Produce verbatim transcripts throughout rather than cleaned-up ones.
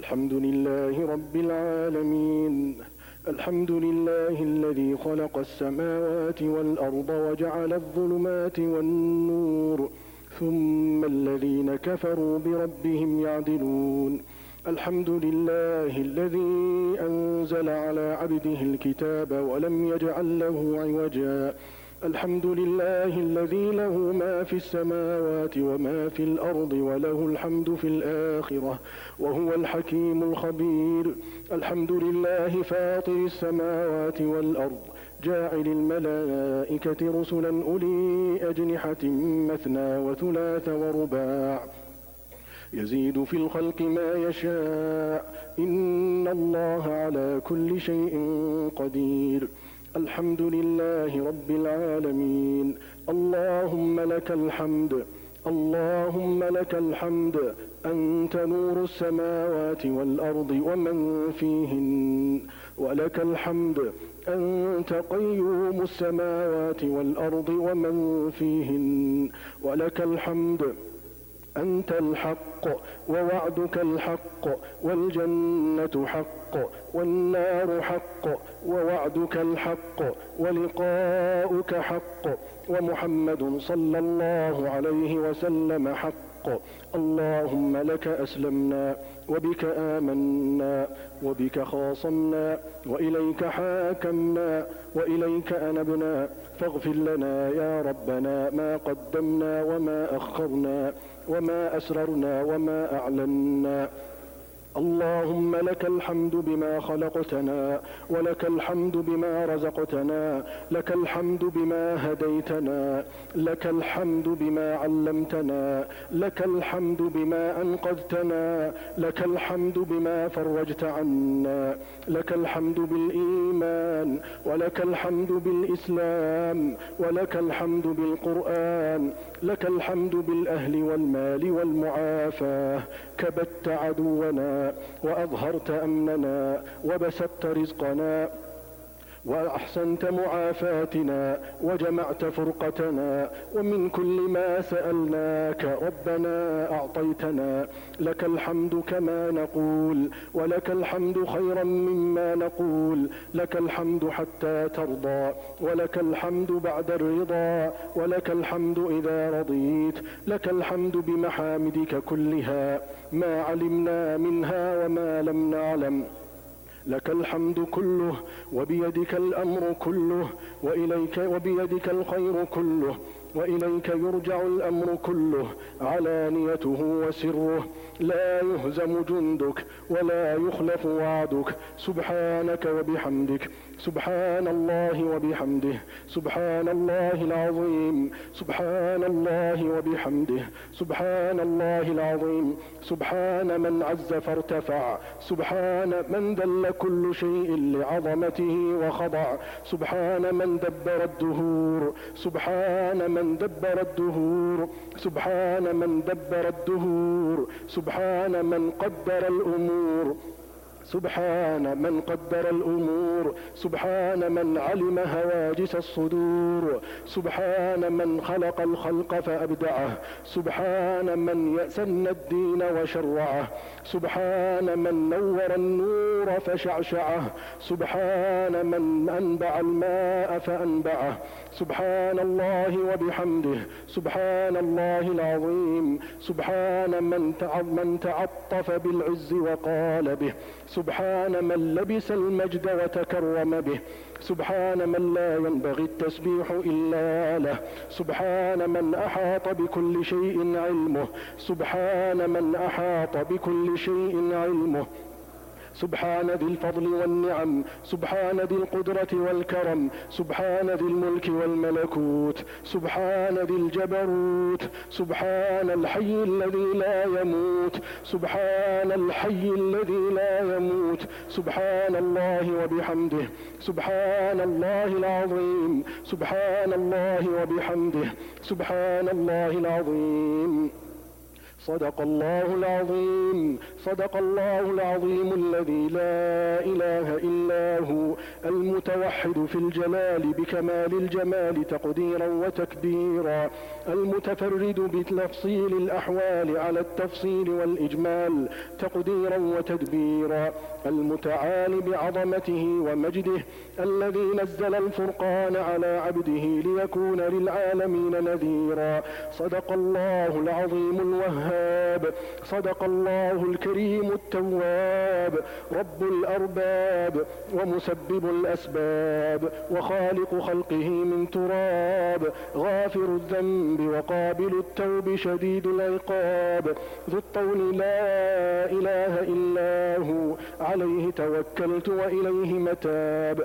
الحمد لله رب العالمين. الحمد لله الذي خلق السماوات والأرض وجعل الظلمات والنور ثم الذين كفروا بربهم يعدلون. الحمد لله الذي أنزل على عبده الكتاب ولم يجعل له عوجا. الحمد لله الذي له ما في السماوات وما في الأرض وله الحمد في الآخرة وهو الحكيم الخبير. الحمد لله فاطر السماوات والأرض جاعل الملائكة رسلا أولي أجنحة مثنى وثلاث ورباع يزيد في الخلق ما يشاء إن الله على كل شيء قدير. الحمد لله رب العالمين. اللهم لك الحمد اللهم لك الحمد أنت نور السماوات والأرض ومن فيهن، ولك الحمد أنت قيوم السماوات والأرض ومن فيهن، ولك الحمد أنت الحق ووعدك الحق والجنة حق والنار حق ووعدك الحق ولقاؤك حق ومحمد صلى الله عليه وسلم حق. اللهم لك أسلمنا وبك آمنا وبك خاصمنا وإليك حاكمنا وإليك أنبنا، فاغفر لنا يا ربنا ما قدمنا وما أخرنا وما أسررنا وما أعلنا. اللهم لك الحمد بما خلقتنا، ولك الحمد بما رزقتنا، لك الحمد بما هديتنا، لك الحمد بما علمتنا، لك الحمد بما أنقذتنا، لك الحمد بما فرجت عنا، لك الحمد بالإيمان، ولك الحمد بالإسلام، ولك الحمد بالقرآن، لك الحمد بالأهل والمال والمعافاة. كبت عدونا وأظهرت أمننا وبسطت رزقنا وأحسنت معافاتنا وجمعت فرقتنا، ومن كل ما سألناك ربنا أعطيتنا. لك الحمد كما نقول، ولك الحمد خيرا مما نقول، لك الحمد حتى ترضى، ولك الحمد بعد الرضا، ولك الحمد إذا رضيت. لك الحمد بمحامدك كلها ما علمنا منها وما لم نعلم. لك الحمد كله وبيدك الأمر كله وإليك وبيدك الخير كله وإليك يرجع الأمر كله، علانيته وسره. لا يهزم جندك ولا يخلف وعدك. سبحانك وبحمدك، سبحان الله وبحمده، سبحان الله العظيم، سبحان الله وبحمده، سبحان الله العظيم. سبحان من عز فارتفع، سبحان من دل كل شيء لعظمته وخضع، سبحان من دبر الدهور، سبحان من دبر الدهور، سبحان من دبر الدهور، سبحان من قدر الأمور، سبحان من قدر الأمور، سبحان من علم هواجس الصدور، سبحان من خلق الخلق فأبدعه، سبحان من يسن الدين وشرعه، سبحان من نور النور فشعشعه، سبحان من أنبع الماء فأنبعه. سبحان الله وبحمده، سبحان الله العظيم. سبحان من من تعطف بالعز وقال به، سبحان من لبس المجد وتكرم به، سبحان من لا ينبغي التسبيح إلا له، سبحان من أحاط بكل شيء علمه، سبحان من أحاط بكل شيء علمه. سبحان ذي الفضل والنعم، سبحان ذي القدرة والكرم، سبحان ذي الملك والملكوت، سبحان ذي الجبروت، سبحان الحي الذي لا يموت، سبحان الحي الذي لا يموت. سبحان الله وبحمده، سبحان الله العظيم، سبحان الله وبحمده، سبحان الله العظيم. صدق الله العظيم. صدق الله العظيم الذي لا إله إلا هو المتوحد في الجلال بكمال الجمال تقديرا وتكبيرا، المتفرد بتفصيل الأحوال على التفصيل والإجمال تقديرا وتدبيرا، المتعال بعظمته ومجده، الذي نزل الفرقان على عبده ليكون للعالمين نذيرا. صدق الله العظيم الوهاب. صدق الله الكريم التواب، رب الأرباب ومسبب الأسباب وخالق خلقه من تراب، غافر الذنب وقابل التوب شديد العقاب، ذو الطول لا إله إلا هو عليه توكلت وإليه متاب.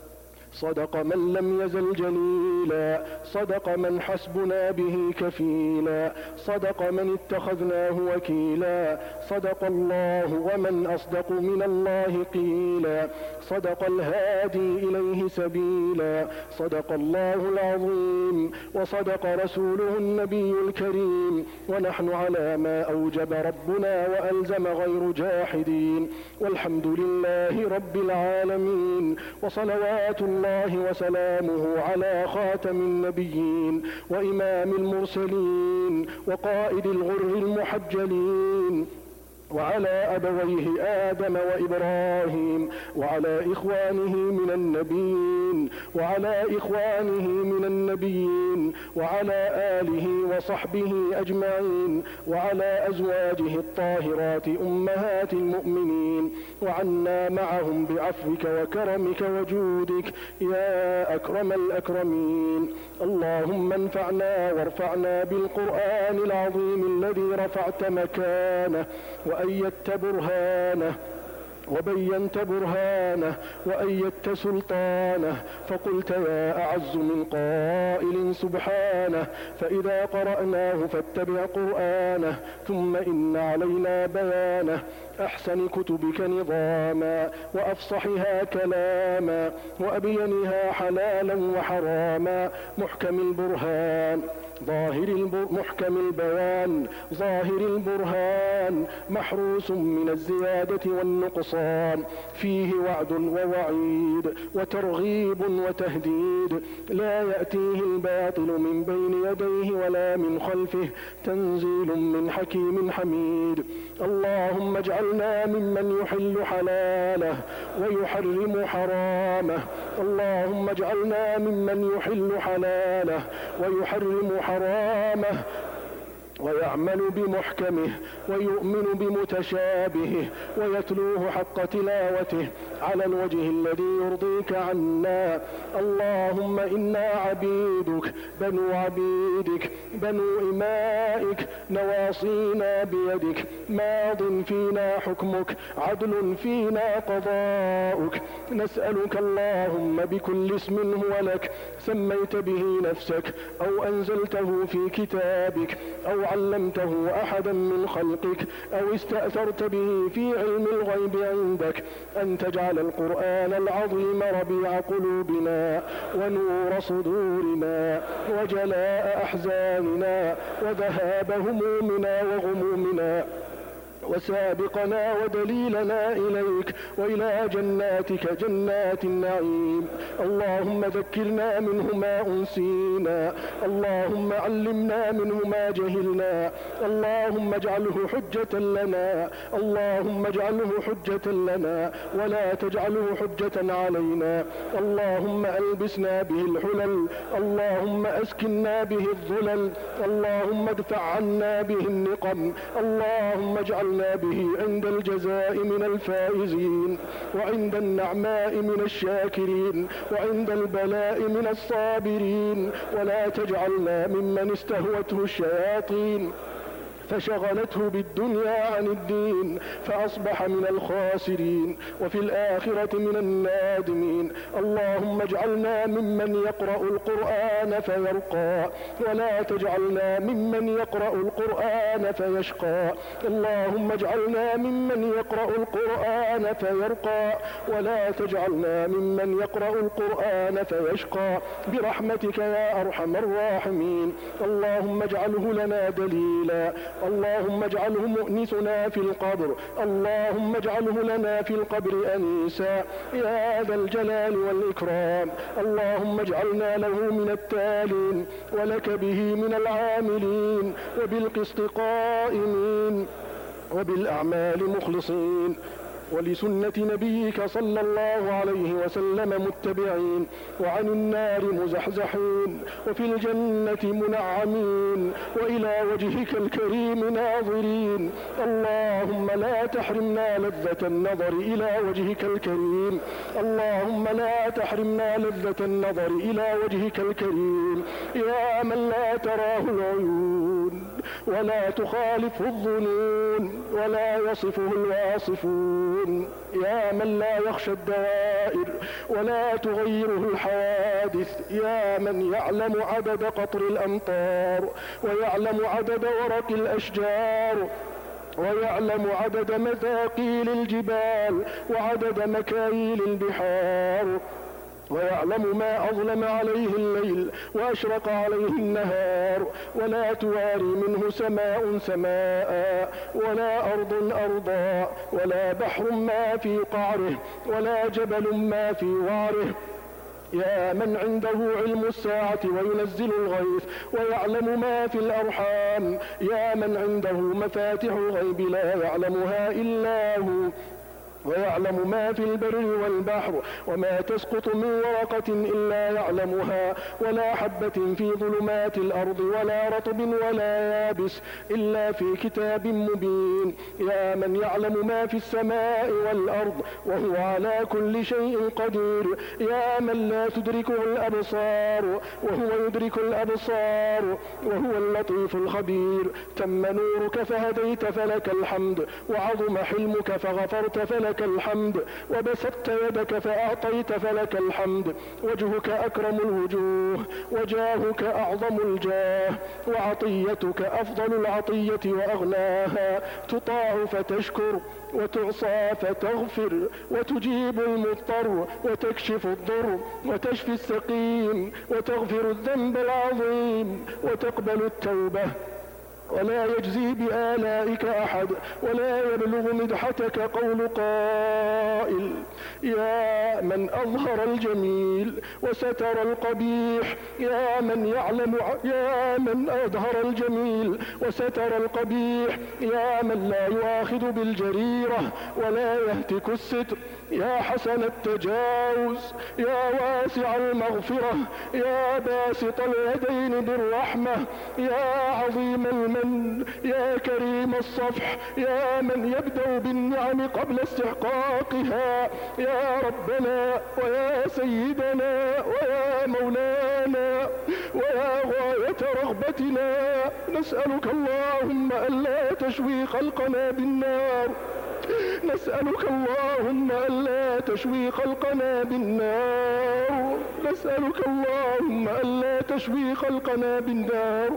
صدق من لم يزل جليلا، صدق من حسبنا به كفيلا، صدق من اتخذناه وكيلا، صدق الله ومن أصدق من الله قيلا، صدق الهادي إليه سبيلا، صدق الله العظيم وصدق رسوله النبي الكريم، ونحن على ما أوجب ربنا وألزم غير جاحدين، والحمد لله رب العالمين، وصلوات الله وسلامه على خاتم النبيين وإمام المرسلين وقائد الغر المحجلين، وعلى أبويه آدم وإبراهيم، وعلى إخوانه من النبيين وعلى إخوانه من النبيين وعلى آله وصحبه أجمعين، وعلى أزواجه الطاهرات أمهات المؤمنين، وعنا معهم بعفوك وكرمك وجودك يا أكرم الأكرمين. اللهم انفعنا وارفعنا بالقرآن العظيم الذي رفعت مكانه وأيدت برهانه وبينت برهانه وأيدت سلطانه، فقلت يا أعز من قائل سبحانه، فإذا قرأناه فاتبع قرآنه، ثم إن علينا بيانه، أحسن كتبك نظاما وأفصحها كلاما وأبينها حلالا وحراما، محكم البرهان ظاهر البر محكم البيان ظاهر البرهان، محروس من الزيادة والنقصان، فيه وعد ووعيد وترغيب وتهديد، لا يأتيه الباطل من بين يديه ولا من خلفه، تنزيل من حكيم حميد. اللهم اجعلنا ممن يحل حلاله ويحرم حرامه، اللهم اجعلنا ممن يحل حلاله ويحرم حرامه، ويعمل بمحكمه ويؤمن بمتشابهه ويتلوه حق تلاوته على الوجه الذي يرضيك عنا. اللهم إنا عبيدك بنو عبيدك بنو إمائك، نواصينا بيدك، ماض فينا حكمك، عدل فينا قضاؤك، نسألك اللهم بكل اسم هو لك سميت به نفسك أو أنزلته في كتابك أو علمته أحدا من خلقك أو استأثرت به في علم الغيب عندك، أن تجعل القرآن العظيم ربيع قلوبنا ونور صدورنا وجلاء أحزاننا وذهاب همومنا وغمومنا، وسابقنا ودليلنا إليك وإلى جناتك جنات النعيم. اللهم ذكرنا منه ما أنسينا، اللهم علمنا منه ما جهلنا، اللهم اجعله حجة لنا، اللهم اجعله حجة لنا ولا تجعله حجة علينا. اللهم ألبسنا به الحلل، اللهم أسكننا به الظلل، اللهم ادفع عنا به النقم، اللهم اجعلنا به عند الجزاء من الفائزين، وعند النعماء من الشاكرين، وعند البلاء من الصابرين، ولا تجعلنا ممن استهوته الشياطين فشغلته بالدنيا عن الدين فأصبح من الخاسرين وفي الآخرة من النادمين. اللهم اجعلنا ممن يقرأ القرآن فيرقى، ولا تجعلنا ممن يقرأ القرآن فيشقى. اللهم اجعلنا ممن يقرأ القرآن فيرقى، ولا تجعلنا ممن يقرأ القرآن فيشقى، برحمتك يا أرحم الراحمين. اللهم اجعله لنا دليلا اللهم اجعله مؤنسنا في القبر، اللهم اجعله لنا في القبر أنيسا يا ذا الجلال والإكرام. اللهم اجعلنا له من التالين ولك به من العاملين وبالقسط قائمين وبالأعمال مخلصين ولسنة نبيك صلى الله عليه وسلم متبعين، وعن النار مزحزحين، وفي الجنة منعمين، وإلى وجهك الكريم ناظرين. اللهم لا تحرمنا لذة النظر إلى وجهك الكريم، اللهم لا تحرمنا لذة النظر إلى وجهك الكريم يا من لا تراه العيون ولا تخالفه الظنون ولا يصفه الواصفون، يا من لا يخشى الدوائر ولا تغيره الحوادث، يا من يعلم عدد قطر الأمطار ويعلم عدد ورق الأشجار ويعلم عدد مثاقيل الجبال وعدد مكاييل البحار، ويعلم ما أظلم عليه الليل وأشرق عليه النهار، ولا تواري منه سماء سماء ولا أرض أرضا ولا بحر ما في قعره ولا جبل ما في وعره، يا من عنده علم الساعة وينزل الغيث ويعلم ما في الأرحام، يا من عنده مفاتح الغيب لا يعلمها إلا هو، ويعلم ما في البر والبحر وما تسقط من ورقة إلا يعلمها ولا حبة في ظلمات الأرض ولا رطب ولا يابس إلا في كتاب مبين، يا من يعلم ما في السماء والأرض وهو على كل شيء قدير، يا من لا تدركه الأبصار وهو يدرك الأبصار وهو اللطيف الخبير. تم نورك فهديت فلك الحمد، وعظم حلمك فغفرت فلك الحمد، وبسطت يدك فأعطيت فلك الحمد، وجهك أكرم الوجوه وجاهك أعظم الجاه، وعطيتك أفضل العطية وأغناها، تطاع فتشكر وتعصى فتغفر وتجيب المضطر وتكشف الضر وتشفي السقيم وتغفر الذنب العظيم وتقبل التوبة، ولا يجزي بآلائك أحد ولا يبلغ مدحتك قول قائل. يا من أظهر الجميل وستر القبيح، يا من يعلم يا من أظهر الجميل وستر القبيح، يا من لا يؤاخذ بالجريرة ولا يهتك الستر، يا حسن التجاوز، يا واسع المغفرة، يا باسط اليدين بالرحمة، يا عظيم المن، يا كريم الصفح، يا من يبدأ بالنعم قبل استحقاقها، يا ربنا ويا سيدنا ويا مولانا ويا غاية رغبتنا، نسألك اللهم ألا تشوي خلقنا بالنار، نسألك اللهم ألا تشوي خلقنا بالنار، نسألك اللهم ألا تشوي خلقنا بالنار،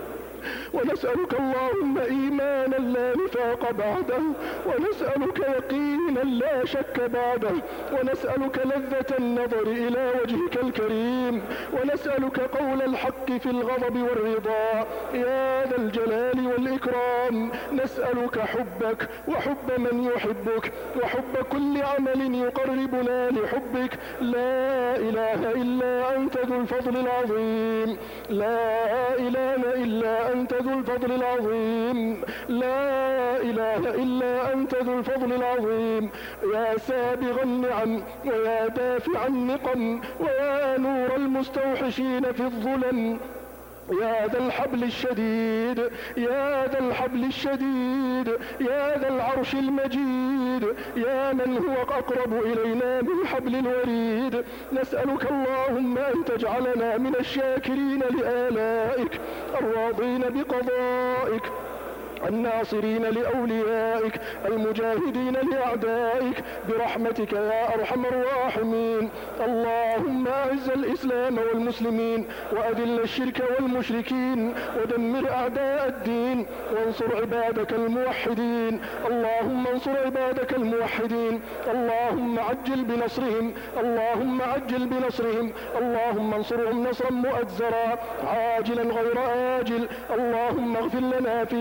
ونسألك اللهم إيمانا لا نفاق بعده، ونسألك يقينا لا شك بعده، ونسألك لذة النظر إلى وجهك الكريم، ونسألك قول الحق في الغضب والرضا يا ذا الجلال والإكرام، نسألك حبك وحب من يحبك وحب كل عمل يقربنا لحبك، لا إله إلا أنت ذو الفضل العظيم، لا إله إلا أنت ذو الفضل العظيم، لا إله إلا أنت ذو الفضل العظيم، يا سابغ النعم ويا دافع النقم ويا نور المستوحشين في الظلم، يا ذا الحبل الشديد، يا ذا الحبل الشديد، يا ذا العرش المجيد، يا من هو أقرب إلينا من حبل الوريد، نسألك اللهم أن تجعلنا من الشاكرين لآلائك الراضين بقضائك الناصرين لأوليائك المجاهدين لأعدائك برحمتك يا أرحم الراحمين. اللهم أعز الإسلام والمسلمين وأذل الشرك والمشركين ودمر أعداء الدين وانصر عبادك الموحدين، اللهم انصر عبادك الموحدين، اللهم عجل بنصرهم، اللهم عجل بنصرهم، اللهم انصرهم نصرا مؤزرا عاجلا غير آجل، اللهم اغفر لنا في ليلة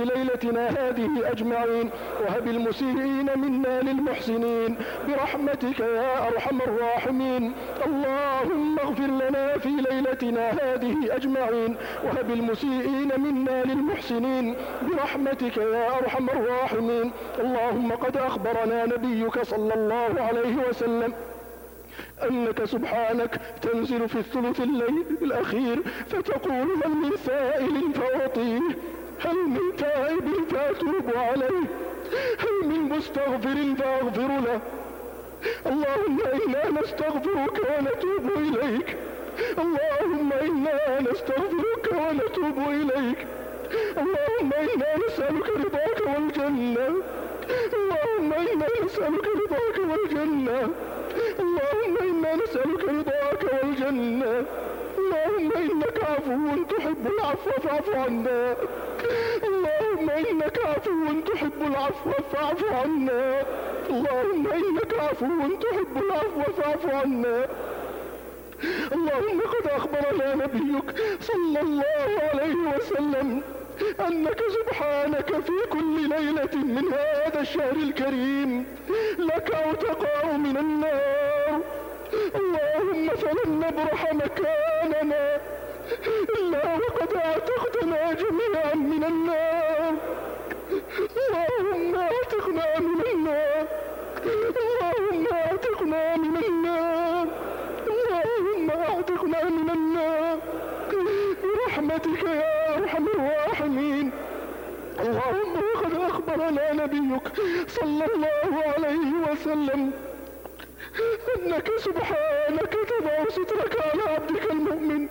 ليلتنا هذه أجمعين، وهب المسيئين منا للمحسنين برحمتك يا أرحم الراحمين. اللهم اغفر لنا في ليلتنا هذه أجمعين، وهب المسيئين منا للمحسنين برحمتك يا أرحم الراحمين. اللهم قد أخبرنا نبيك صلى الله عليه وسلم أنك سبحانك تنزل في الثلث الليل الأخير فتقول هل من سائل فأعطيه، هل من تائب فأتوب عليه، هل من مستغفر فأغفر له. اللهم إنا نستغفرك ونتوب إليك، اللهم إنا نستغفرك ونتوب إليك، اللهم إنا نسألك رضاك والجنة، اللهم إنا نسألك رضاك والجنة، اللهم إنا نسألك رضاك والجنة، اللهم إنك عفو تحب العفو فاعف عنا، اللهم إنك عفو تحب العفو فاعف عنا، اللهم إنك عفو تحب العفو فاعف عنا. اللهم قد أخبرنا نبيك صلى الله عليه وسلم أنك سبحانك في كل ليلة من هذا الشهر الكريم لك عتقاء من النار. اللهم فلن نبرح مكاننا إلا وقد اعتقتنا جميعا من النار. اللهم اعتقنا من النار، اللهم اعتقنا من النار، اللهم اعتقنا من النار برحمتك يا أرحم الراحمين. اللهم وقد أخبرنا نبيك صلى الله عليه وسلم أنك سبحانك تضع سترك على عبدك المؤمن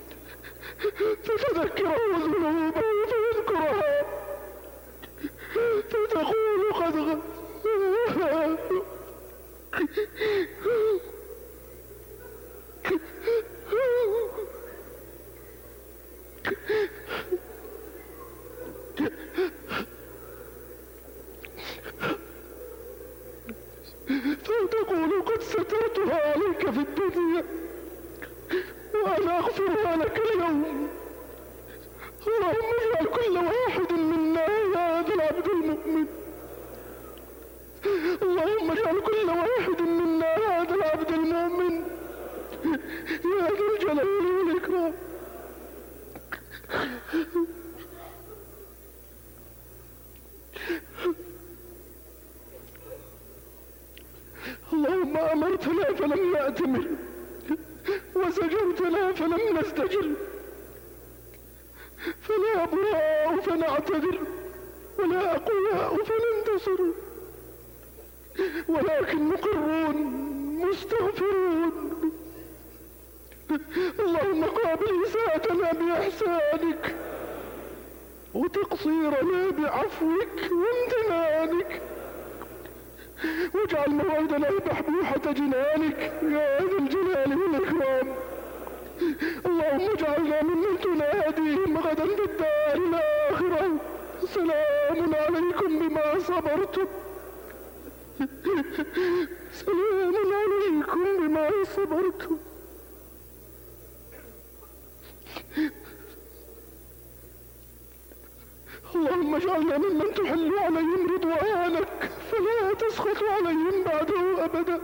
فتذكره ذنوبه فيذكرها فتقول قد غ... فتقول قد سترتها عليك في الدنيا وأنا أغفرها لك اليوم. اللهم اجعل كل واحد منا هذا العبد المؤمن، اللهم اجعل كل واحد منا هذا العبد المؤمن يا ذا الجلال والإكرام. اللهم أمرتنا فلم نأتمر، وزجرتنا فلم نستجر، فلا أبراء فنعتذر، ولا أقوياء فننتصر، ولكن مقرون مستغفرون. اللهم قابل إساءتنا بإحسانك وتقصيرنا بعفوك وامتنانك، واجعل موعدنا بحبوحة جنانك يا ذا الجلال والإكرام. اللهم اجعلنا ممن تناديهم غدا في الدار الآخرة سلام عليكم بما صبرتم، سلام عليكم بما صبرتم. اللهم اجعلنا ممن تحل عليهم رضوانك فلا تسخط عليهم بعده أبدا.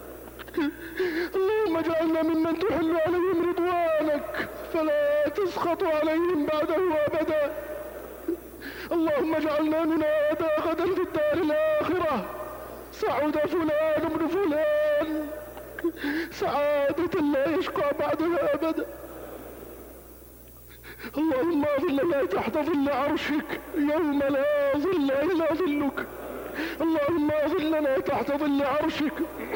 اللهم اجعلنا ممن تحل عليهم رضوانك فلا تسخط عليهم بعده أبدا. اللهم اجعلنا ننادى غدا في الدار الآخرة سعد فلان ابن فلان سعادة لا يشقى بعدها أبدا. اللهم اظلنا تحت ظل عرشك يوم لا ظل إلا ظلك. اللهم اظلنا تحت ظل عرشك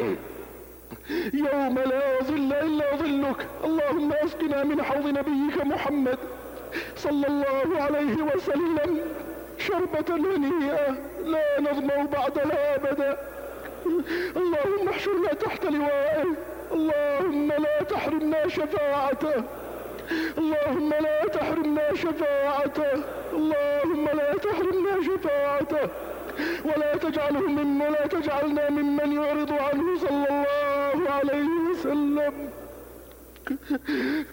يوم لا ظل إلا ظلك. اللهم اسقنا من حوض نبيك محمد صلى الله عليه وسلم شربة هنيئة لا نظمأ بعدها أبدا. اللهم احشرنا تحت لوائه، اللهم لا تحرمنا شفاعته، اللهم لا تحرمنا شفاعته، اللهم لا تحرمنا شفاعته، ولا تجعله ممن ولا تجعلنا ممن يعرض عنه صلى الله عليه وسلم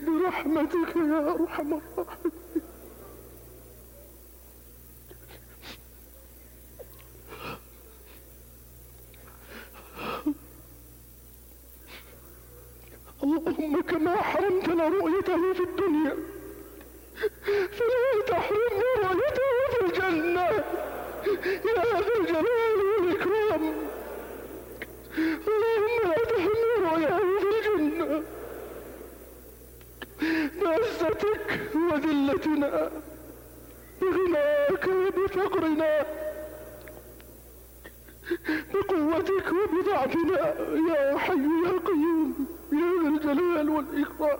برحمتك يا أرحم الراحمين. اللهم كما حرمتنا رؤيته في الدنيا فلا تحرمنا رؤيته في الجنة يا ذا الجلال والإكرام. اللهم لا تحرمنا رؤيته في الجنة بعزتك وذلتنا بغناك وبفقرنا بقوتك وبضعفنا يا حي يا قيوم يا ذا الجلال والإكرام.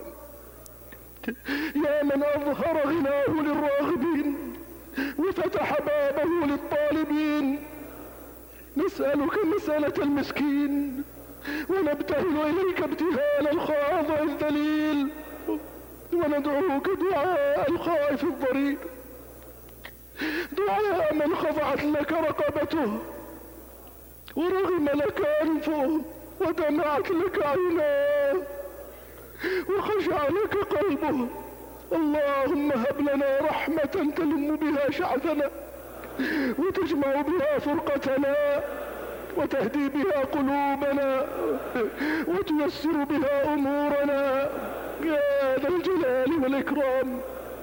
يا من أظهر غناه للراغبين وفتح بابه للطالبين، نسألك مسألة المسكين ونبتهل إليك ابتهال الخاضع الذليل، وندعوك دعاء الخائف الضرير، دعاء من خضعت لك رقبته ورغم لك أنفه ودمعت لك عيناه وخشع لك قلبه. اللهم هب لنا رحمة تلم بها شعثنا وتجمع بها فرقتنا وتهدي بها قلوبنا وتيسر بها أمورنا يا ذا الجلال والإكرام.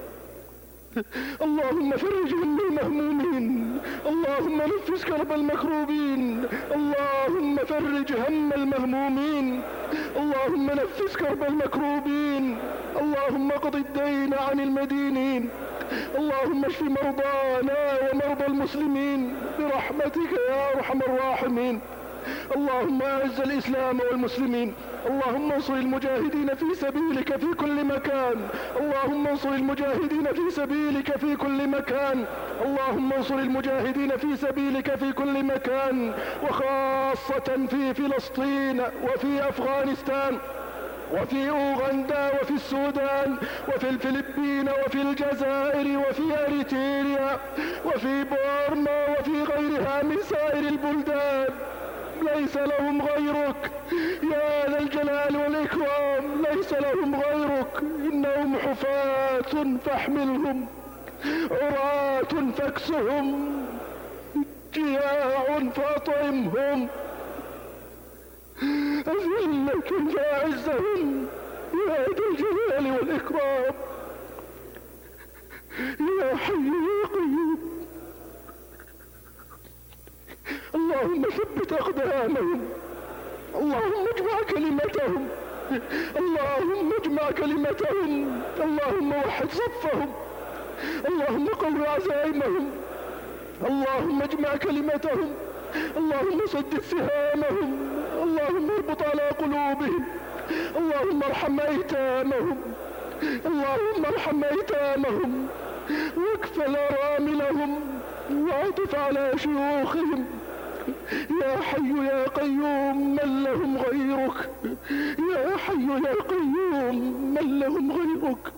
اللهم فرج هم المهمومين، اللهم نفس كرب المكروبين، اللهم فرج هم المهمومين، اللهم نفس كرب المكروبين، اللهم اقض الدين عن المدينين، اللهم اشف مرضانا ومرضى المسلمين برحمتك يا ارحم الراحمين. اللهم اعز الاسلام والمسلمين، اللهم انصر المجاهدين في سبيلك في كل مكان، اللهم انصر المجاهدين في سبيلك في كل مكان، اللهم انصر المجاهدين في سبيلك في كل مكان، وخاصة في فلسطين وفي افغانستان وفي اوغندا وفي السودان وفي الفلبين وفي الجزائر وفي اريتريا وفي بورما وفي غيرها من سائر البلدان. ليس لهم غيرك يا ذا الجلال والإكرام، ليس لهم غيرك. إنهم حفاة فاحملهم، عراة فاكسهم، جياع فاطعمهم، أذلة فاعزهم يا ذا الجلال والإكرام. يا حي يا قيوم، اللهم ثبت أقدامهم، اللهم اجمع كلمتهم، اللهم اجمع كلمتهم، اللهم وحد صفهم، اللهم قو عزائمهم، اللهم اجمع كلمتهم، اللهم سدد سهامهم، اللهم اربط على قلوبهم، اللهم ارحم أيتامهم، اللهم ارحم أيتامهم واكفل أراملهم وعطف على شيوخهم. يا حي يا قيوم من لهم غيرك، يا حي يا قيوم من لهم غيرك.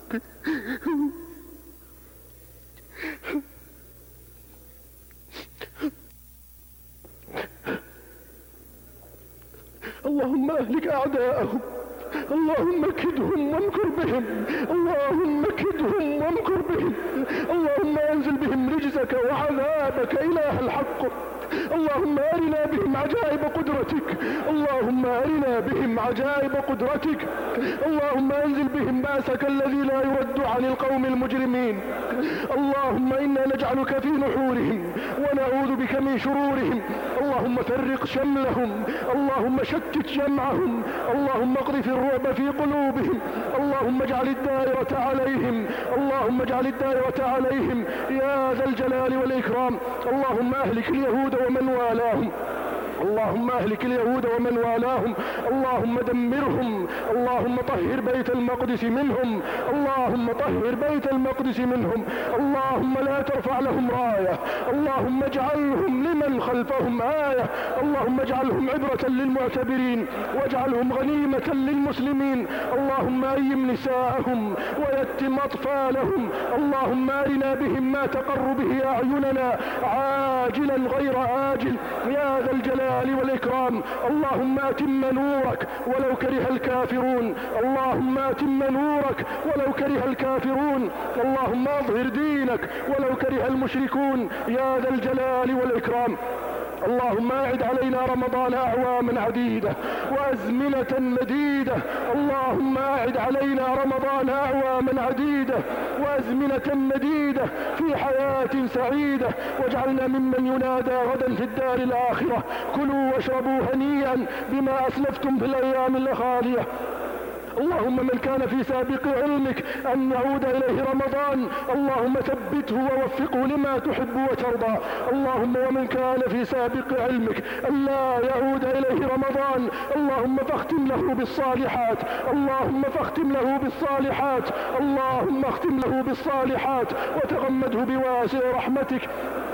اللهم اهلك اعداءهم، اللهم كدهم وامكر بهم، اللهم كدهم وامكر بهم، اللهم انزل بهم رجزك وعذابك اله الحق. اللهم أرنا بهم عجائب قدرتك، اللهم أرنا بهم عجائب قدرتك، اللهم أنزل بهم بأسك الذي لا يرد عن القوم المجرمين. اللهم إنا نجعلك في نحورهم ونعوذ بك من شرورهم. اللهم فرق شملهم، اللهم شتت جمعهم، اللهم اقذف الرعب في قلوبهم، اللهم اجعل الدائرة عليهم، اللهم اجعل الدائرة عليهم يا ذا الجلال والإكرام. اللهم أهلك اليهود ومن والاهم، اللهم اهلك اليهود ومن والاهم، اللهم دمرهم، اللهم طهر بيت المقدس منهم، اللهم طهر بيت المقدس منهم، اللهم لا ترفع لهم راية، اللهم اجعلهم لمن خلفهم آية، اللهم اجعلهم عبرة للمعتبرين واجعلهم غنيمة للمسلمين. اللهم أيم نساءهم ويتم أطفالهم، اللهم أرنا بهم ما تقر به أعيننا عاجلا غير آجل يا ذا الجلال والإكرام. اللهم أتم نورك ولو كره الكافرون، اللهم أتم نورك ولو كره الكافرون، اللهم أظهر دينك ولو كره المشركون يا ذا الجلال والإكرام. اللهم أعد علينا رمضان أعواما عديدة وأزمنة مديدة. اللهم أعد علينا رمضان أعواما عديدة وأزمنة مديدة في حياة سعيدة، واجعلنا ممن ينادى غدا في الدار الآخرة: كلوا واشربوا هنيئا بما أسلفتم في الأيام الخالية. اللهم من كان في سابق علمك أن يعود إليه رمضان اللهم ثبته ووفقه لما تحب وترضى. اللهم ومن كان في سابق علمك أن لا يعود إليه رمضان اللهم فاختم له بالصالحات، اللهم فاختم له بالصالحات، اللهم اختم له بالصالحات وتغمده بواسع رحمتك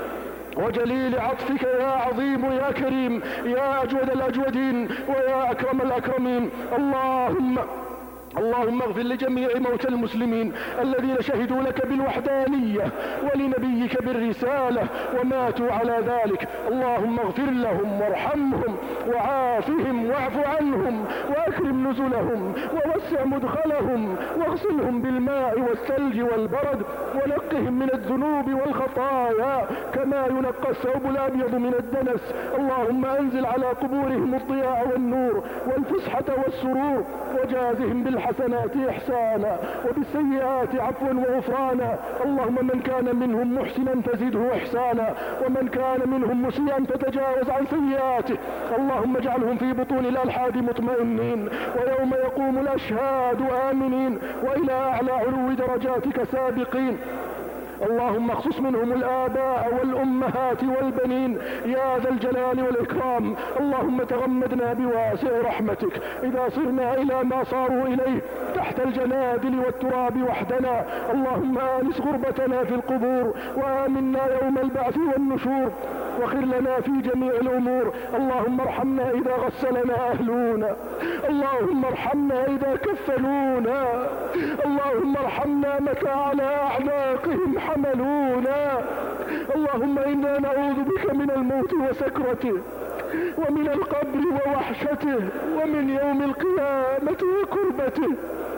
وجليل عطفك يا عظيم يا كريم يا أجود الأجودين ويا أكرم الأكرمين. اللهم اللهم اغفر لجميع موتى المسلمين الذين شهدوا لك بالوحدانية ولنبيك بالرسالة وماتوا على ذلك. اللهم اغفر لهم وارحمهم وعافهم واعف عنهم وأكرم نزلهم ووسع مدخلهم واغسلهم بالماء والثلج والبرد ونقهم من الذنوب والخطايا كما ينقى الثوب الأبيض من الدنس. اللهم أنزل على قبورهم الضياء والنور والفسحة والسرور وجازهم بالحسنات إحسانا وبالسيئات عفوا وغفرانا. اللهم من كان منهم محسنا فزده إحسانا ومن كان منهم مسيئا فتجاوز عن سيئاته. اللهم اجعلهم في بطون الألحاد مطمئنين ويوم يقوم الأشهاد آمنين وإلى أعلى علو درجاتك سابقين. اللهم اخصص منهم الآباء والأمهات والبنين يا ذا الجلال والإكرام. اللهم تغمدنا بواسع رحمتك إذا صرنا إلى ما صاروا إليه تحت الجنادل والتراب وحدنا. اللهم آنس غربتنا في القبور وآمنا يوم البعث والنشور وخر لنا في جميع الأمور. اللهم ارحمنا إذا غسلنا أهلنا، اللهم ارحمنا إذا كفلونا، اللهم ارحمنا متى على أعناقهم حملونا. اللهم إنا نعوذ بك من الموت وسكرته ومن القبر ووحشته ومن يوم القيامة وكربته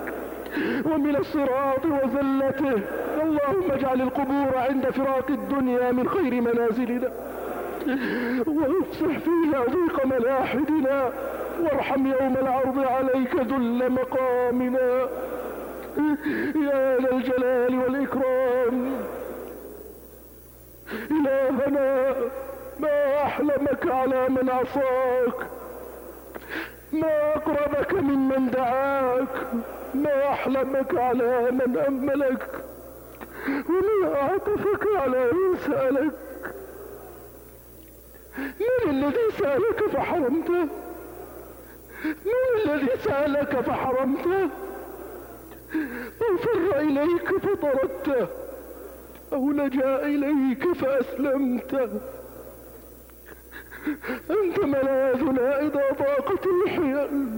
ومن الصراط وزلته. اللهم اجعل القبور عند فراق الدنيا من خير منازلنا وافسح فيها ضيق ملاحدنا وارحم يوم العرض عليك ذل مقامنا يا ذا الجلال والإكرام. إلهنا ما أحلمك على من عصاك، ما أقربك ممن دعاك، ما أحلمك على من أملك، وما أعطفك على من سألك. من الذي سألك فحرمته؟ من الذي سألك فحرمته؟ أو فر إليك فطردته أو لجأ إليك فأسلمته؟ أنت ملاذنا إذا ضاقت الحيل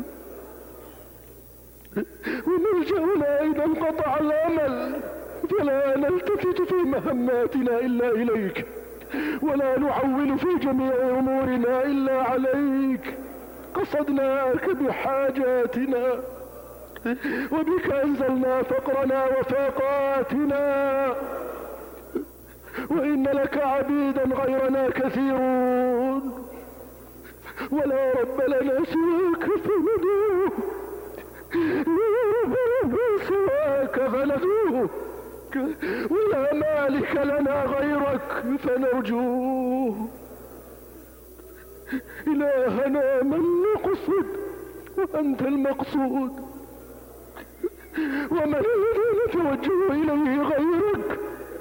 وملجأنا إذا انقطع الأمل، فلا نلتفت في مهماتنا إلا إليك ولا نعول في جميع أمورنا إلا عليك. قصدناك بحاجاتنا وبك أنزلنا فقرنا وفاقاتنا، وإن لك عبيدا غيرنا كثيرون ولا رب لنا سواك فندوه، لا رب لنا سواك فندوه، ولا مالك لنا غيرك فنرجوه. إلهنا من نقصد وأنت المقصود، ومن الذي نتوجه إليه غيرك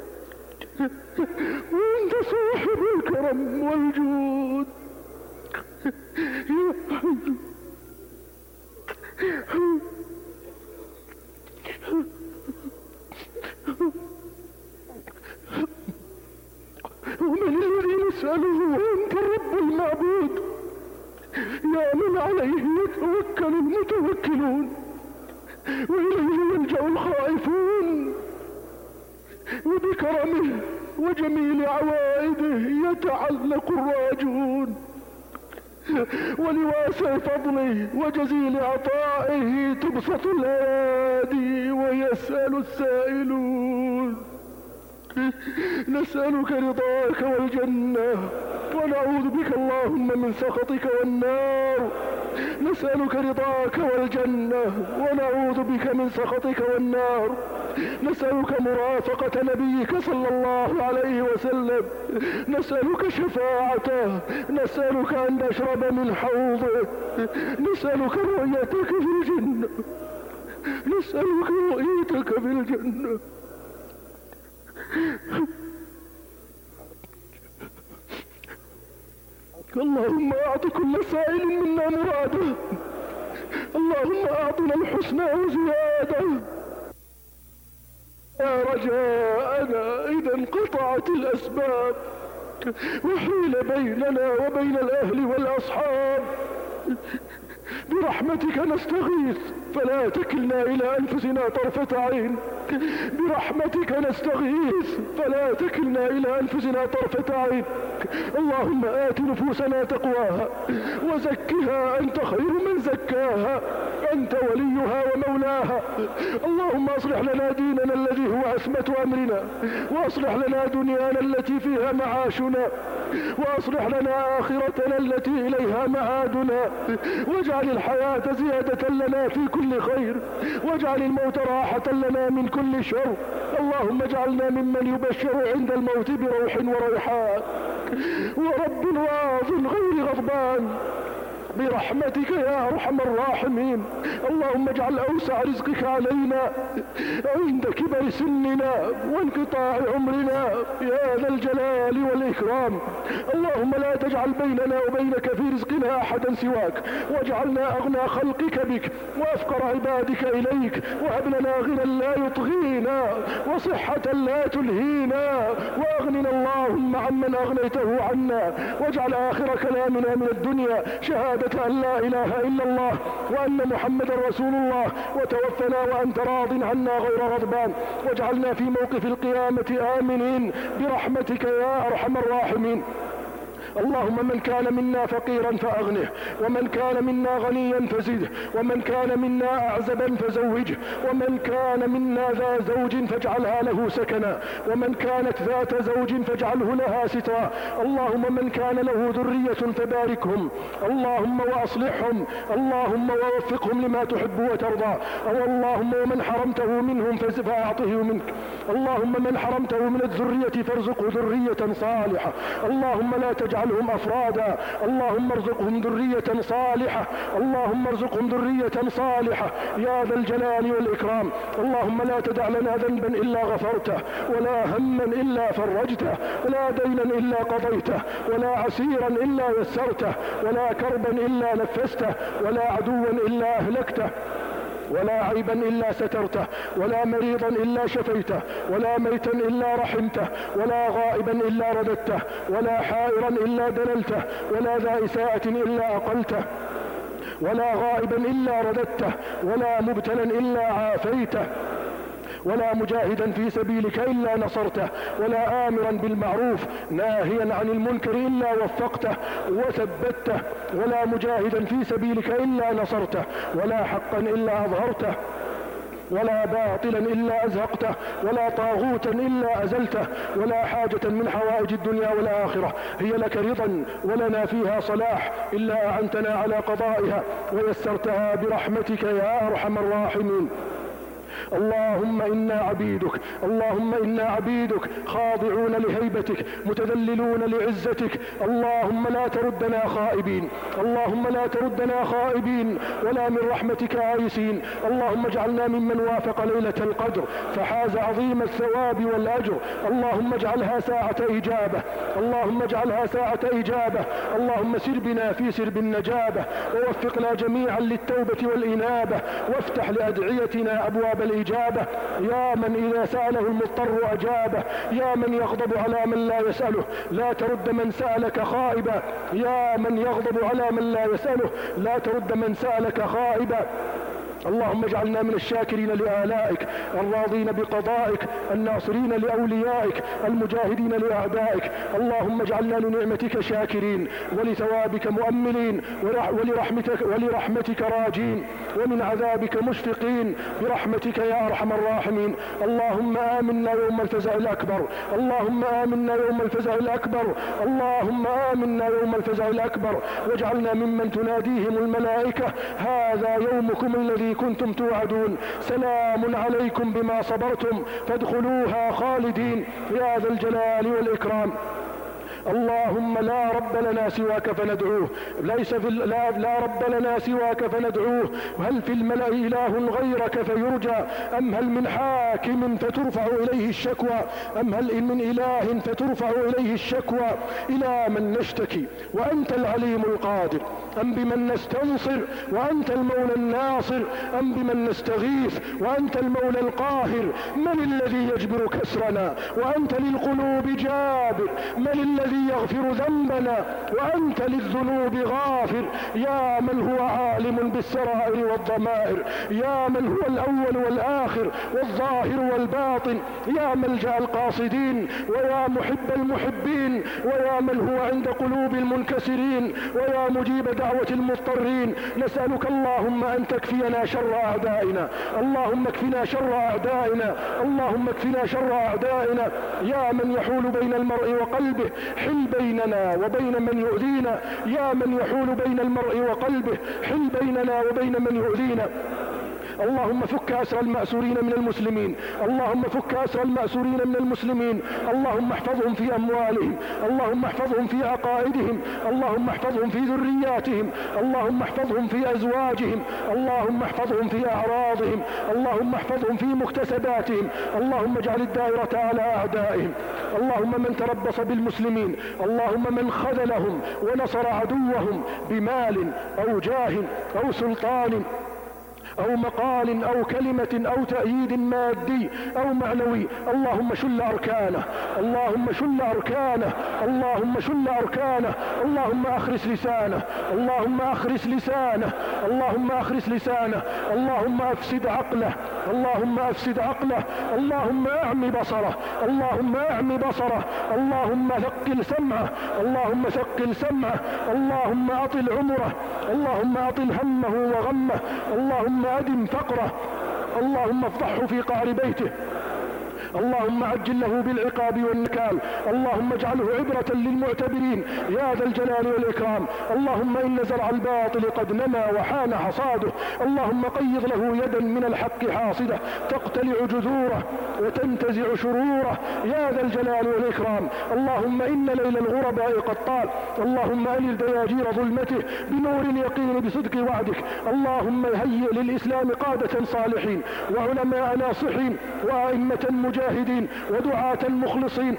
وأنت صاحب الكرم والجود. يا حي ومن الذي نسأله وأنت الرب المعبود، يا من عليه يتوكل المتوكلون وإليه يلجأ الخائفون، وبكرمه وجميل عوائده يتعلق الراجون، ولواسع فضله وجزيل عطائه تبسط الأيادي ويسأل السائلون. نسألك رضاك والجنة ونعوذ بك اللهم من سخطك والنار. نسألك رضاك والجنة ونعوذ بك من سخطك والنار. نسألك مرافقة نبيك صلى الله عليه وسلم. نسألك شفاعته. نسألك أن نشرب من حوضه. نسألك رؤيتك في الجنة. نسألك رؤيتك في الجنة. اللهم أعط كل سائل منا مراده. اللهم أعطنا الحسنى وزيادة. يا رجاءنا إذا انقطعت الأسباب وحيل بيننا وبين الأهل والأصحاب، برحمتك نستغيث فلا تكلنا إلى أنفسنا طرفة عين. برحمتك نستغيث فلا تكلنا إلى أنفسنا طرفة عين. اللهم آت نفوسنا تقواها وزكها أنت خير من زكاها، أنت وليها ومولاها. اللهم أصلح لنا ديننا الذي هو عصمة أمرنا، وأصلح لنا دنيانا التي فيها معاشنا، وأصلح لنا آخرتنا التي إليها معادنا، واجعل الحياة زيادة لنا في كل خير، واجعل الموت راحة لنا من كل شر. اللهم اجعلنا ممن يبشر عند الموت بروح وريحان ورب واض غير غضبان، برحمتك يا أرحم الراحمين. اللهم اجعل أوسع رزقك علينا عند كبر سننا وانقطاع عمرنا يا ذا الجلال والإكرام. اللهم لا تجعل بيننا وبينك في رزقنا أحدا سواك، واجعلنا أغنى خلقك بك وأفقر عبادك إليك، وهب لنا غنى لا يطغينا وصحة لا تلهينا، وأغننا اللهم عمن أغنيته عنا، واجعل آخر كلامنا من الدنيا شهادة أن لا إله إلا الله وأن محمد رسول الله، وتوفنا وأنت راض عنا غير غضبان، واجعلنا في موقف القيامة آمنين برحمتك يا أرحم الراحمين. اللهم من كان منا فقيرا فأغنه، ومن كان منا غنيا فزده، ومن كان منا أعزبا فزوجه، ومن كان منا ذا زوج فاجعلها له سكنا، ومن كانت ذات زوج فاجعله لها سترا. اللهم من كان له ذرية فباركهم اللهم وأصلحهم، اللهم ووفقهم لما تحب وترضى. أو اللهم ومن حرمته منهم فأعطه منك. اللهم من حرمته من الذرية فارزقه ذرية صالحة. اللهم لا تجعل هم أفرادا، اللهم ارزقهم ذرية صالحة، اللهم ارزقهم ذرية صالحة يا ذا الجلال والإكرام. اللهم لا تدع لنا ذنبا إلا غفرته، ولا هما إلا فرجته، ولا دينا إلا قضيته، ولا عسيرا إلا يسرته، ولا كربا إلا نفسته، ولا عدوا إلا أهلكته، ولا عيبا إلا سترته، ولا مريضا إلا شفيته، ولا ميتا إلا رحمته، ولا غائبا إلا رددته، ولا حائرا إلا دللته، ولا ذا إساءة إلا أقلته، ولا غائبا إلا رددته، ولا مبتلا إلا عافيته، ولا مجاهدا في سبيلك إلا نصرته، ولا آمرا بالمعروف ناهيا عن المنكر إلا وفقته وثبته، ولا مجاهدا في سبيلك إلا نصرته، ولا حقا إلا أظهرته، ولا باطلا إلا أزهقته، ولا طاغوتا إلا أزلته، ولا حاجة من حوائج الدنيا والآخرة هي لك رضا ولنا فيها صلاح إلا أعنتنا على قضائها ويسرتها برحمتك يا أرحم الراحمين. اللهم إنا عبيدك، اللهم إنا عبيدك خاضعون لهيبتك متذللون لعزتك. اللهم لا تردنا خائبين، اللهم لا تردنا خائبين ولا من رحمتك آيسين. اللهم اجعلنا ممن وافق ليلة القدر فحاز عظيم الثواب والأجر. اللهم اجعلها ساعة إجابة، اللهم اجعلها ساعة إجابة. اللهم سر بنا في سرب النجابة، ووفقنا جميعا للتوبة والإنابة، وافتح لأدعيتنا أبواب الإجابة. يا من إذا سأله المضطر أجابه، يا من يغضب على من لا يسأله، لا ترد من سألك خائبا. يا من يغضب على من لا يسأله، لا ترد من سألك خائبا. اللهم اجعلنا من الشاكرين لآلائك، الراضين بقضائك، الناصرين لأوليائك، المجاهدين لأعدائك. اللهم اجعلنا لنعمتك شاكرين، ولثوابك مؤملين، ولرحمتك, ولرحمتك راجين، ومن عذابك مشفقين برحمتك يا أرحم الراحمين. اللهم آمنا يوم الفزع الأكبر، اللهم آمنا يوم الفزع الأكبر، اللهم آمنا يوم الفزع الأكبر، واجعلنا ممن تناديهم الملائكة هذا يومكم الذي كنتم توعدون، سلام عليكم بما صبرتم فادخلوها خالدين يا ذا الجلال والإكرام. اللهم لا رب لنا سواك فندعوه، ليس في لا, لا رب لنا سواك فندعوه، هل في الملأ إله غيرك فيرجى، أم هل من حاكم فترفع إليه الشكوى، أم هل من إله فترفع إليه الشكوى. إلى من نشتكي وأنت العليم القادر، أم بمن نستنصر وأنت المولى الناصر، أم بمن نستغيث وأنت المولى القاهر. من الذي يجبر كسرنا وأنت للقلوب جابر، من الذي يغفر ذنبنا وأنت للذنوب غافر. يا من هو عالم بالسرائر والضمائر، يا من هو الأول والآخر والظاهر والباطن، يا ملجأ القاصدين ويا محب المحبين، ويا من هو عند قلوب المنكسرين، ويا مجيب دعوة المضطرين. نسألك اللهم أن تكفينا شر أعدائنا، اللهم اكفنا شر أعدائنا، اللهم اكفنا شر أعدائنا. يا من يحول بين المرء وقلبه حل بيننا وبين من يؤذينا، يا من يحول بين المرء وقلبه حل بيننا وبين من يؤذينا. اللهم فك أسر المأسورين من المسلمين، اللهم فك أسر المأسورين من المسلمين. اللهم احفظهم في أموالهم، اللهم احفظهم في عقائدهم، اللهم احفظهم في ذرياتهم، اللهم احفظهم في أزواجهم، اللهم احفظهم في أعراضهم، اللهم احفظهم في مكتسباتهم. اللهم اجعل الدائرة على أعدائهم. اللهم من تربص بالمسلمين، اللهم من خذلهم ونصر عدوهم بمال أو جاه أو سلطان أو مقال أو كلمة أو تأييد مادي أو معنوي، اللهم شل أركانه، اللهم شل أركانه، اللهم شل أركانه. اللهم أخرس لسانه، اللهم أخرس لسانه، اللهم أخرس لسانه. اللهم أفسد عقله، اللهم أفسد عقله. اللهم أعم بصره، اللهم أعم بصره. اللهم ثقل سمعه، اللهم ثقل سمعه. اللهم أطل عمره، اللهم أطل همه وغمه. اللهم أدم فقره، اللهم افضحه في قعر بيته. اللهم عجل له بالعقاب والنكال، اللهم اجعله عبرة للمعتبرين يا ذا الجلال والإكرام. اللهم إن زرع الباطل قد نما وحان حصاده، اللهم قيض له يدا من الحق حاصدة تقتلع جذوره وتنتزع شروره يا ذا الجلال والإكرام. اللهم إن ليل الغرباء قد طال، اللهم أنل دياجير ظلمته بنور اليقين بصدق وعدك. اللهم هيئ للإسلام قادة صالحين وعلماء ناصحين وأئمة مجاهدين ودعاة مخلصين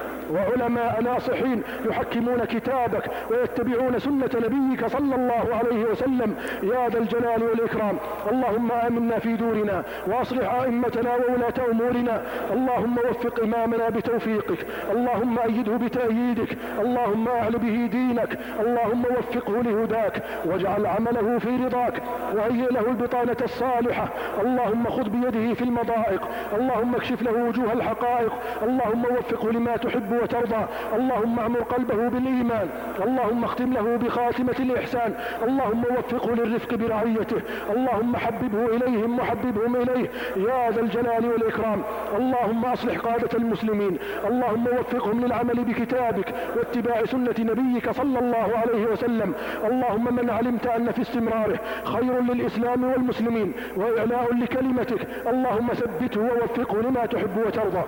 وعلماء ناصحين يحكمون كتابك ويتبعون سنة نبيك صلى الله عليه وسلم يا ذا الجلال والإكرام. اللهم آمنا في دورنا وأصلح أئمتنا وولاة أمورنا. اللهم وفق إمامنا بتوفيقك، اللهم أيده بتأييدك، اللهم أعل به دينك، اللهم وفقه لهداك واجعل عمله في رضاك وهيئ له البطانة الصالحة. اللهم خذ بيده في المضائق، اللهم اكشف له وجوه الحقائق، اللهم وفقه لما تحب وترضى. اللهم اعمر قلبه بالإيمان، اللهم اختم له بخاتمة الإحسان، اللهم وفقه للرفق برعيته، اللهم حببه إليهم وحببهم إليه يا ذا الجلال والإكرام. اللهم أصلح قادة المسلمين، اللهم وفقهم للعمل بكتابك واتباع سنة نبيك صلى الله عليه وسلم. اللهم من علمت أن في استمراره خير للإسلام والمسلمين وإعلاء لكلمتك، اللهم ثبته ووفقه لما تحب وترضى.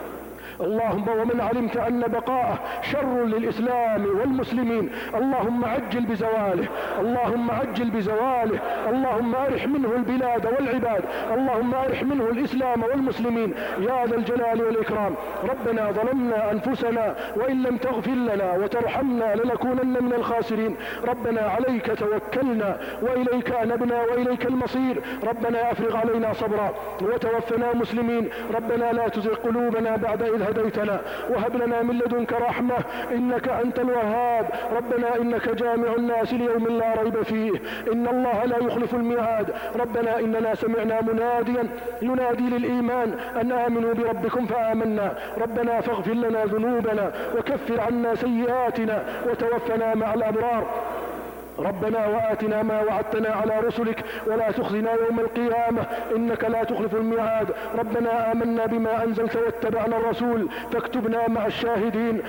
اللهم ومن علمت أن بقاءه شر للإسلام والمسلمين، اللهم عجل بزواله، اللهم عجل بزواله. اللهم أرح منه البلاد والعباد، اللهم أرح منه الإسلام والمسلمين يا ذا الجلال والإكرام. ربنا ظلمنا أنفسنا وإن لم تغفر لنا وترحمنا لنكونن من الخاسرين. ربنا عليك توكلنا وإليك أنبنا وإليك المصير. ربنا أفرغ علينا صبرا وتوفنا مسلمين. ربنا لا تزغ قلوبنا بعد إذ هديتنا، وهب لنا من لدنك رحمة إنك أنت الوهاب. ربنا إنك جامع الناس ليوم لا ريب فيه، إن الله لا يخلف الميعاد. ربنا إننا سمعنا مناديا ينادي للإيمان أن آمنوا بربكم فآمنا. ربنا فاغفر لنا ذنوبنا وكفر عنا سيئاتنا وتوفنا مع الأبرار. ربنا وآتنا ما وعدتنا على رسلك ولا تخزنا يوم القيامة إنك لا تخلف الميعاد. ربنا آمنا بما أنزلت واتبعنا الرسول فاكتبنا مع الشاهدين.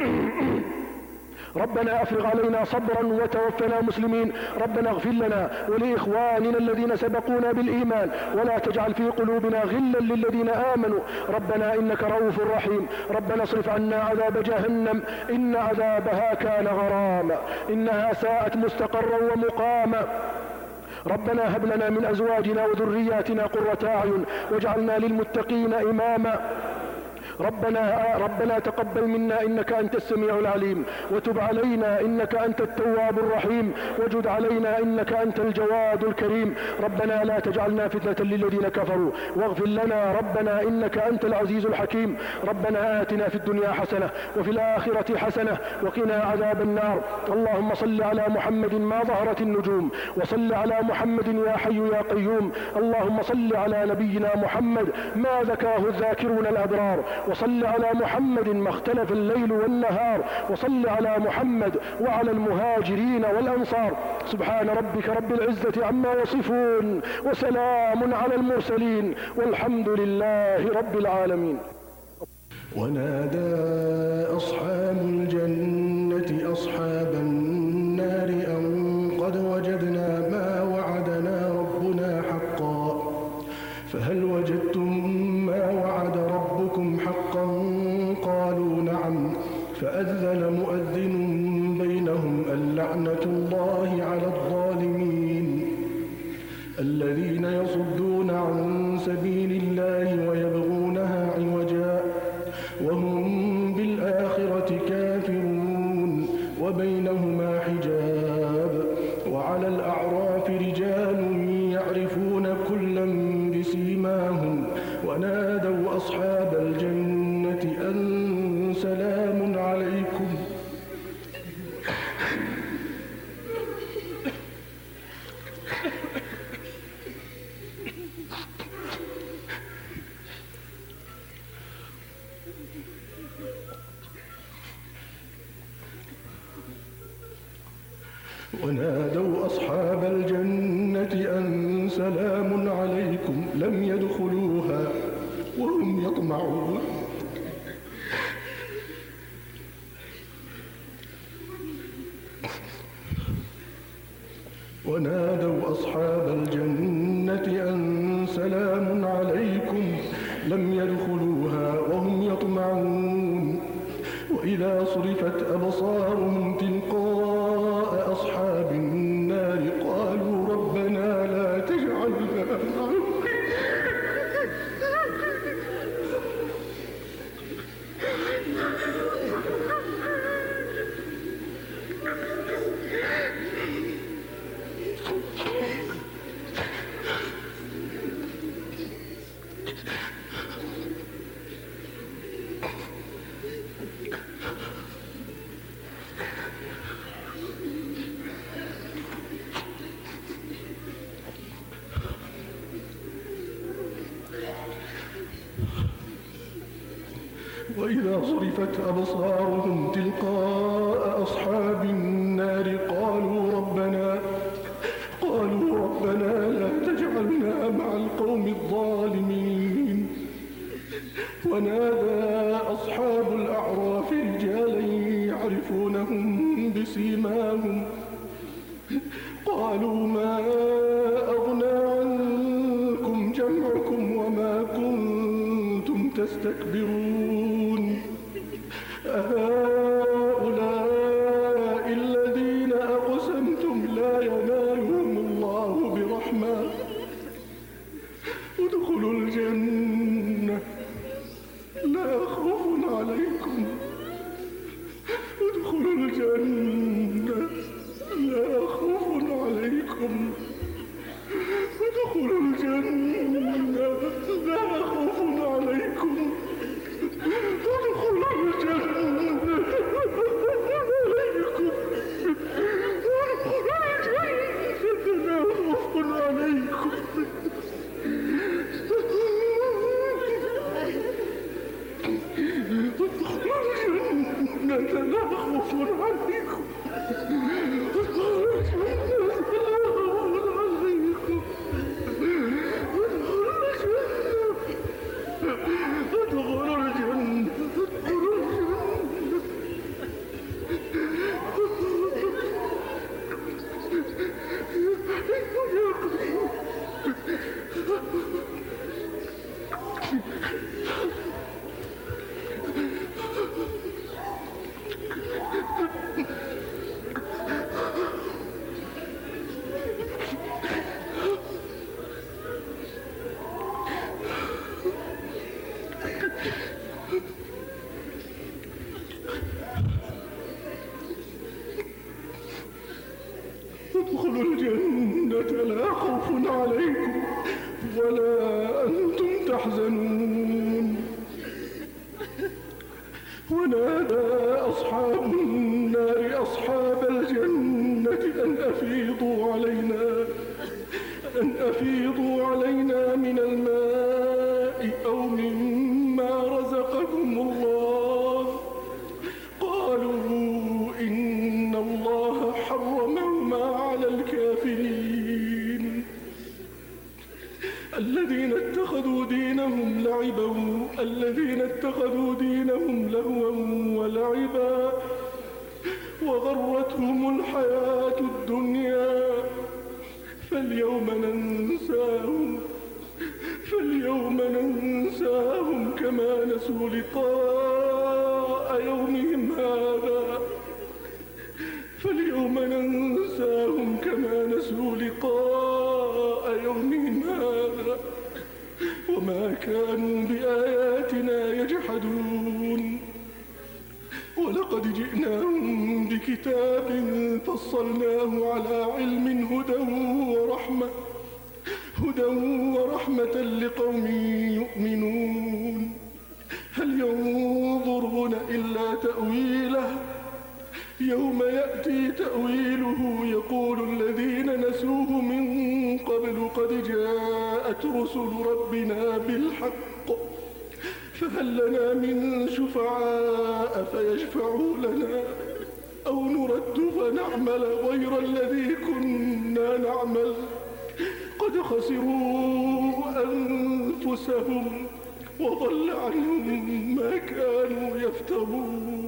ربنا أفرغ علينا صبرا وتوفنا مسلمين. ربنا اغفر لنا ولإخواننا الذين سبقونا بالإيمان ولا تجعل في قلوبنا غلا للذين آمنوا ربنا إنك رؤوف رحيم. ربنا اصرف عنا عذاب جهنم إن عذابها كان غراما إنها ساءت مستقرا ومقاما. ربنا هب لنا من أزواجنا وذرياتنا قرة أعين واجعلنا للمتقين إماما. ربنا ربنا تقبل منا إنك أنت السميع العليم وتب علينا إنك أنت التواب الرحيم وجد علينا إنك أنت الجواد الكريم. ربنا لا تجعلنا فتنة للذين كفروا واغفر لنا ربنا إنك أنت العزيز الحكيم. ربنا آتنا في الدنيا حسنة وفي الآخرة حسنة وقنا عذاب النار. اللهم صل على محمد ما ظهرت النجوم وصل على محمد يا حي يا قيوم. اللهم صل على نبينا محمد ما ذكاه الذاكرون الأبرار وصل على محمد ما اختلف الليل والنهار وصل على محمد وعلى المهاجرين والأنصار. سبحان ربك رب العزة عما يصفون وسلام على المرسلين والحمد لله رب العالمين. ونادى أصحاب الجنة أصحاب النار أن قد وجدنا ما وعدنا ربنا حقا فهل وجدتم ما وعد ربكم حقا قالوا نعم فأذن مؤذن بينهم اللعنة الله على الظالمين الذين يصدون عن سبيل الله ويبغونها عوجا وهم بالآخرة كافرون وبينهما حجاب وعلى الأعراف رجال يعرفون كلا بسيماهم ونادوا أصحاب الجنة أن سلام عليكم ونادوا أصحاب الجنة أن سلام عليكم لم يدخلوها وهم يطمعون ونادوا أصحاب الجنة أن سلام عليكم لم يدخلوها وهم يطمعون وإذا صرفت أبصارهم تلقاء أصحاب النار قالوا ربنا لا تجعلنا معهم وإذا صرفت أبصارهم تلقاء أصحاب النار قالوا ربنا قالوا ربنا لا تجعلنا مع القوم الظالمين ونادى أصحاب الأعراف رجالا يعرفونهم بسيماهم قالوا ما أغنى عنكم جمعكم وما كنتم تستكبرون أهؤلاء الذين أقسمتم لا ينالهم الله برحمة ادخلوا الجنة لا خوف عليكم ادخلوا الجنة لا خوف عليكم ادخلوا الجنة لا خوف عليكم الجنة لا خوف عليكم ولا أنتم تحزنون. ونادى أصحاب النار أصحاب الجنة أن أفيضوا علينا أن أفيضوا علينا من الماء أو مما رزقكم الله. قالوا إن الله حرمهما على الكافرين. الذين اتخذوا دينهم لعبا الذين اتخذوا دينهم لهوا ولعبا وغرتهم الحياة الدنيا فاليوم ننساهم فاليوم ننساهم كما نسوا لقاء يومهم هذا فاليوم ننساهم كما نسوا لقاء يومهم هذا وما كانوا بآياتنا يجحدون. ولقد جئناهم بكتاب فصلناه على علم هدى ورحمة هدى ورحمة لقوم يؤمنون. هل ينظرون إلا تأويله يوم يأتي تأويله يقول الذين نسوه من قبل قد جاءت رسل ربنا بالحق فهل لنا من شفعاء فيشفعوا لنا أو نرد فنعمل غير الذي كنا نعمل قد خسروا أنفسهم وضل عنهم ما كانوا يفترون.